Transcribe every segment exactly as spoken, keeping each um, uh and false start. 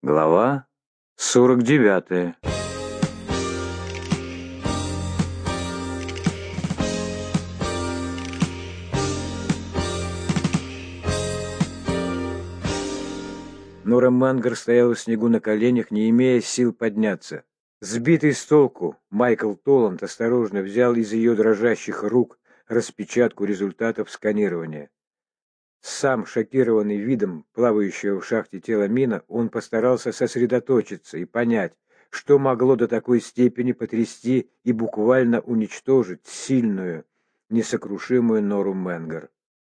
Глава сорок девятая. Нора Мангер стояла в снегу на коленях, не имея сил подняться. Сбитый с толку, Майкл Толланд осторожно взял из ее дрожащих рук распечатку результатов сканирования. Сам, шокированный видом плавающего в шахте тела Мина, он постарался сосредоточиться и понять, что могло до такой степени потрясти и буквально уничтожить сильную, несокрушимую Нору Мангер.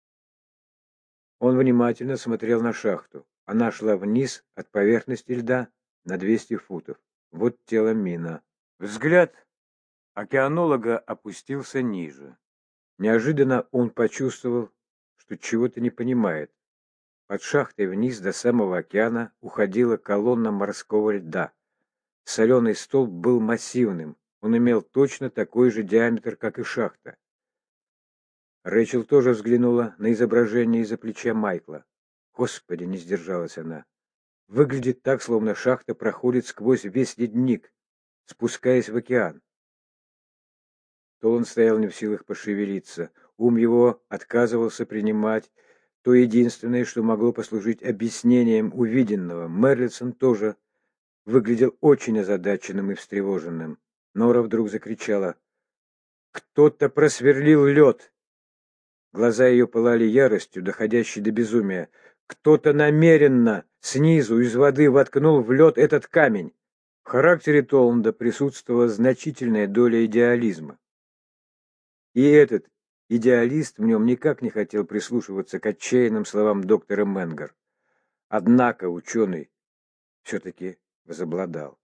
Он внимательно смотрел на шахту. Она шла вниз от поверхности льда на двести футов. Вот тело Мина. Взгляд океанолога опустился ниже. Неожиданно он почувствовал, что чего-то не понимает. Под шахтой вниз до самого океана уходила колонна морского льда. Соленый столб был массивным, он имел точно такой же диаметр, как и шахта. Рэйчел тоже взглянула на изображение из-за плеча Майкла. Господи, не сдержалась она. Выглядит так, словно шахта проходит сквозь весь ледник, спускаясь в океан. То он стоял не в силах пошевелиться. Ум его отказывался принимать то единственное, что могло послужить объяснением увиденного. Мерлисон тоже выглядел очень озадаченным и встревоженным. Нора вдруг закричала: «Кто-то просверлил лед!» Глаза ее пылали яростью, доходящей до безумия. «Кто-то намеренно снизу из воды воткнул в лед этот камень!» В характере Толланда присутствовала значительная доля идеализма. И этот идеалист в нем никак не хотел прислушиваться к отчаянным словам доктора Мангер. Однако ученый все-таки возобладал.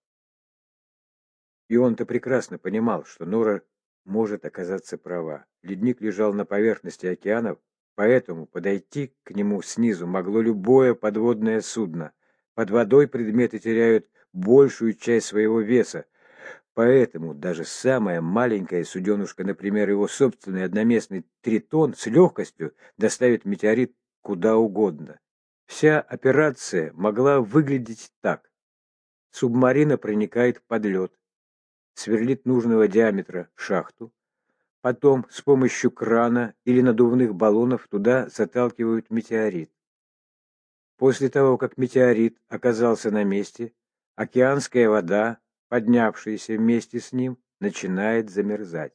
И он-то прекрасно понимал, что Нора может оказаться права. Ледник лежал на поверхности океанов, поэтому подойти к нему снизу могло любое подводное судно. Под водой предметы теряют большую часть своего веса, поэтому даже самая маленькая суденушка, например, его собственный одноместный тритон, с легкостью доставит метеорит куда угодно. Вся операция могла выглядеть так. Субмарина проникает под лед, сверлит нужного диаметра шахту, потом с помощью крана или надувных баллонов туда заталкивают метеорит. После того, как метеорит оказался на месте, океанская вода, поднявшаяся вместе с ним, начинает замерзать.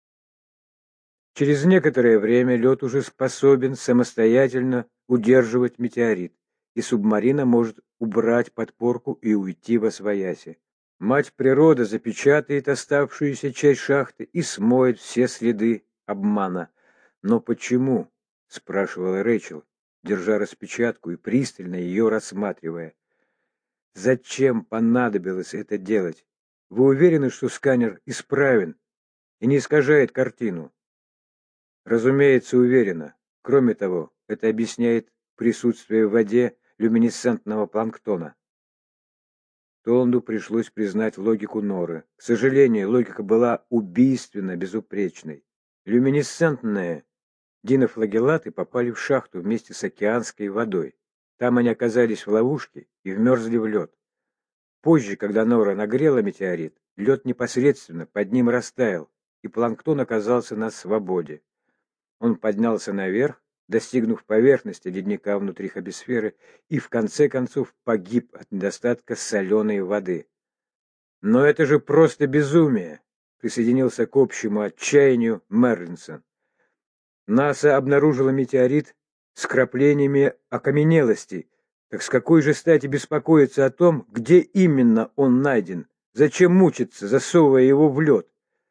Через некоторое время лед уже способен самостоятельно удерживать метеорит, и субмарина может убрать подпорку и уйти восвояси. Мать природа запечатает оставшуюся часть шахты и смоет все следы обмана. «Но почему?» — спрашивала Рэйчел, держа распечатку и пристально ее рассматривая. «Зачем понадобилось это делать? Вы уверены, что сканер исправен и не искажает картину?» «Разумеется, уверена. Кроме того, это объясняет присутствие в воде люминесцентного планктона». Толланду пришлось признать логику Норы. К сожалению, логика была убийственно безупречной. Люминесцентные динофлагеллаты попали в шахту вместе с океанской водой. Там они оказались в ловушке и вмерзли в лед. Позже, когда Нора нагрела метеорит, лед непосредственно под ним растаял, и планктон оказался на свободе. Он поднялся наверх, достигнув поверхности ледника внутри хабисферы, и в конце концов погиб от недостатка соленой воды. «Но это же просто безумие!» — присоединился к общему отчаянию Мерлинсон. «НАСА обнаружила метеорит с краплениями окаменелости. Так с какой же стати беспокоиться о том, где именно он найден? Зачем мучиться, засовывая его в лед?»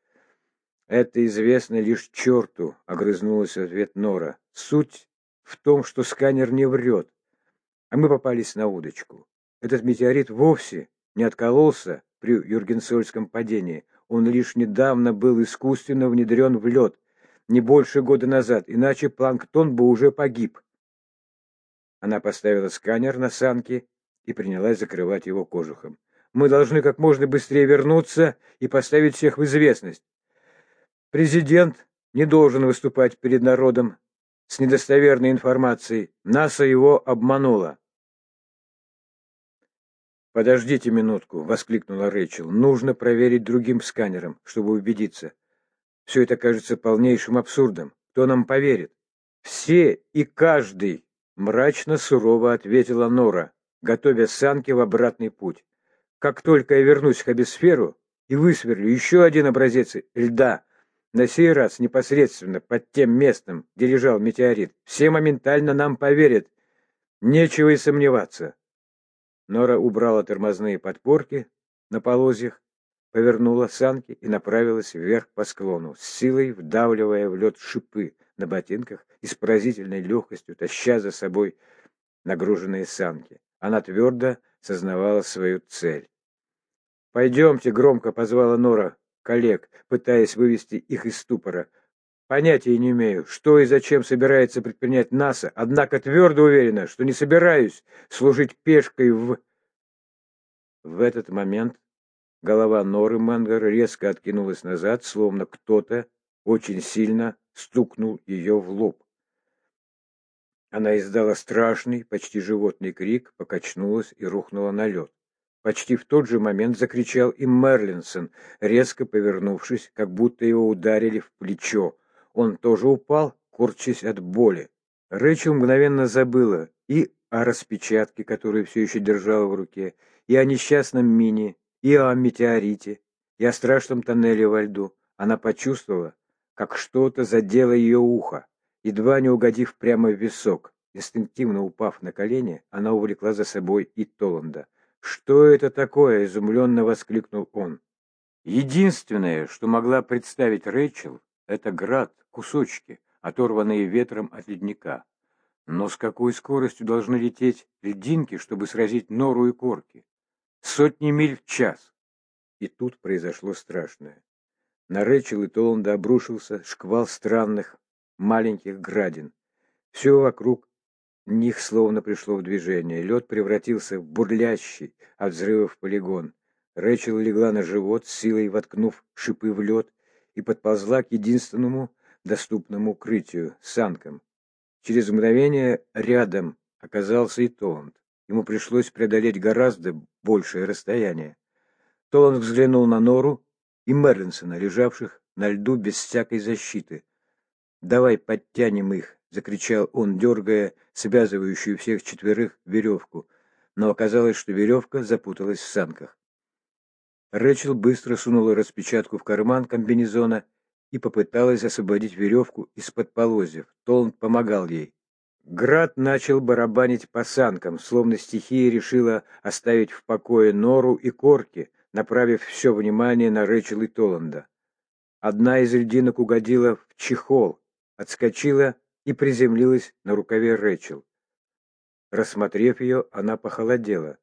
«Это известно лишь черту», — огрызнулась в ответ Нора. «Суть в том, что сканер не врет, а мы попались на удочку. Этот метеорит вовсе не откололся при Юргенсольском падении. Он лишь недавно был искусственно внедрен в лед, не больше года назад, иначе планктон бы уже погиб». Она поставила сканер на санки и принялась закрывать его кожухом. «Мы должны как можно быстрее вернуться и поставить всех в известность. Президент не должен выступать перед народом с недостоверной информацией. НАСА его обманула». «Подождите минутку», — воскликнула Рэйчел. «Нужно проверить другим сканером, чтобы убедиться. Все это кажется полнейшим абсурдом. Кто нам поверит?» «Все и каждый», — мрачно сурово ответила Нора, готовя санки в обратный путь. «Как только я вернусь в Хабисферу и высверлю еще один образец льда, на сей раз непосредственно под тем местом, где лежал метеорит, все моментально нам поверят. Нечего и сомневаться». Нора убрала тормозные подпорки на полозьях, повернула санки и направилась вверх по склону, с силой вдавливая в лед шипы на ботинках и с поразительной легкостью таща за собой нагруженные санки. Она твердо сознавала свою цель. «Пойдемте», — громко позвала Нора коллег, пытаясь вывести их из ступора. «Понятия не имею, что и зачем собирается предпринять НАСА, однако твердо уверена, что не собираюсь служить пешкой в...» В этот момент голова Норы Мангар резко откинулась назад, словно кто-то очень сильно стукнул ее в лоб. Она издала страшный, почти животный крик, покачнулась и рухнула на лед. Почти в тот же момент закричал и Мерлинсон, резко повернувшись, как будто его ударили в плечо. Он тоже упал, корчась от боли. Рэйчел мгновенно забыла и о распечатке, которую все еще держала в руке, и о несчастном Мине, и о метеорите, и о страшном тоннеле во льду. Она почувствовала, как что-то задело ее ухо, едва не угодив прямо в висок. Инстинктивно упав на колени, она увлекла за собой и Толланда. «Что это такое?» — изумленно воскликнул он. Единственное, что могла представить Рэйчел, это град, кусочки, оторванные ветром от ледника. Но с какой скоростью должны лететь льдинки, чтобы сразить Нору и Корки? Сотни миль в час. И тут произошло страшное. На Рэйчел и Толланда обрушился шквал странных маленьких градин. Все вокруг них словно пришло в движение. Лед превратился в бурлящий от взрывов полигон. Рэйчел легла на живот, с силой воткнув шипы в лед, и подползла к единственному доступному укрытию — санкам. Через мгновение рядом оказался и Толланд. Ему пришлось преодолеть гораздо большее расстояние. Толланд взглянул на Нору и Мерлинсона, лежавших на льду без всякой защиты. «Давай подтянем их!» — закричал он, дергая связывающую всех четверых веревку. Но оказалось, что веревка запуталась в санках. Рэйчел быстро сунула распечатку в карман комбинезона и попыталась освободить веревку из-под полозьев. Толланд помогал ей. Град начал барабанить по санкам, словно стихия решила оставить в покое Нору и Корки, направив все внимание на Рэйчел и Толланда. Одна из льдинок угодила в чехол, отскочила и приземлилась на рукаве Рэйчел. Рассмотрев ее, она похолодела.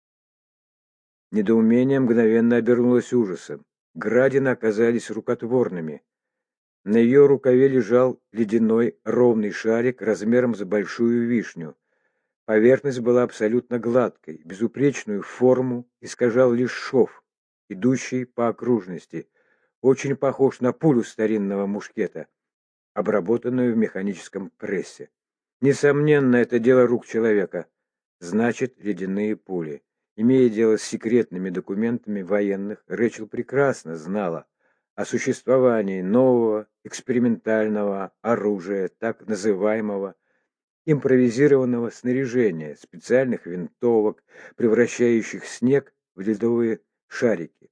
Недоумение мгновенно обернулось ужасом. Градины оказались рукотворными. На ее рукаве лежал ледяной ровный шарик размером с большую вишню. Поверхность была абсолютно гладкой, безупречную форму искажал лишь шов, идущий по окружности, очень похож на пулю старинного мушкета, обработанную в механическом прессе. Несомненно, это дело рук человека. Значит, ледяные пули. Имея дело с секретными документами военных, Рэйчел прекрасно знала о существовании нового экспериментального оружия, так называемого импровизированного снаряжения, специальных винтовок, превращающих снег в ледовые шарики,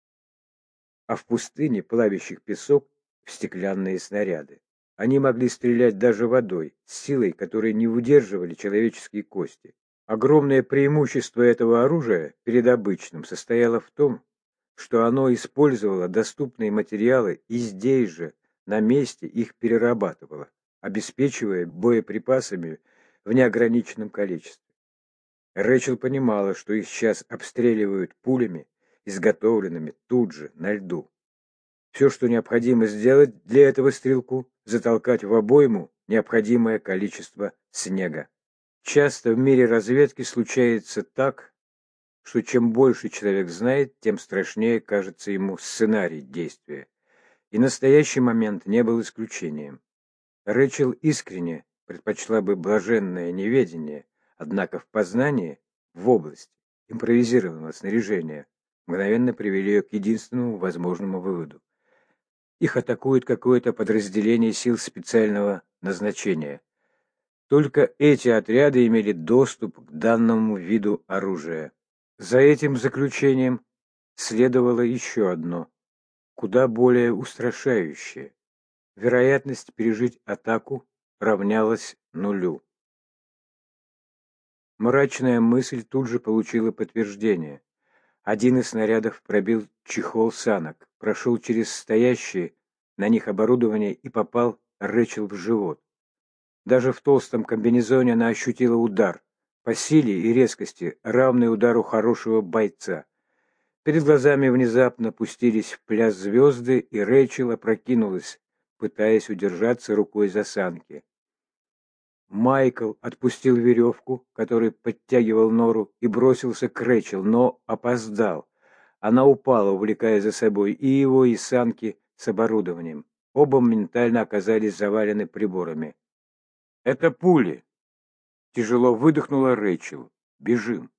а в пустыне плавящих песок в стеклянные снаряды. Они могли стрелять даже водой, с силой, которой не удерживали человеческие кости. Огромное преимущество этого оружия перед обычным состояло в том, что оно использовало доступные материалы и здесь же, на месте, их перерабатывало, обеспечивая боеприпасами в неограниченном количестве. Рэйчел понимала, что их сейчас обстреливают пулями, изготовленными тут же, на льду. Все, что необходимо сделать для этого стрелку, затолкать в обойму необходимое количество снега. Часто в мире разведки случается так, что чем больше человек знает, тем страшнее кажется ему сценарий действия. И настоящий момент не был исключением. Рэйчел искренне предпочла бы блаженное неведение, однако в познании, в области, импровизированного снаряжения мгновенно привели ее к единственному возможному выводу. Их атакует какое-то подразделение сил специального назначения. Только эти отряды имели доступ к данному виду оружия. За этим заключением следовало еще одно, куда более устрашающее. Вероятность пережить атаку равнялась нулю. Мрачная мысль тут же получила подтверждение. Один из снарядов пробил чехол санок, прошел через стоящее на них оборудование и попал Рэчел в живот. Даже в толстом комбинезоне она ощутила удар, по силе и резкости, равный удару хорошего бойца. Перед глазами внезапно пустились в пляс звезды, и Рэчел опрокинулась, пытаясь удержаться рукой за санки. Майкл отпустил веревку, которой подтягивал нору, и бросился к Рэчел, но опоздал. Она упала, увлекая за собой и его, и санки с оборудованием. Оба моментально оказались завалены приборами. «Это пули!» Тяжело выдохнула Рэчел. «Бежим!»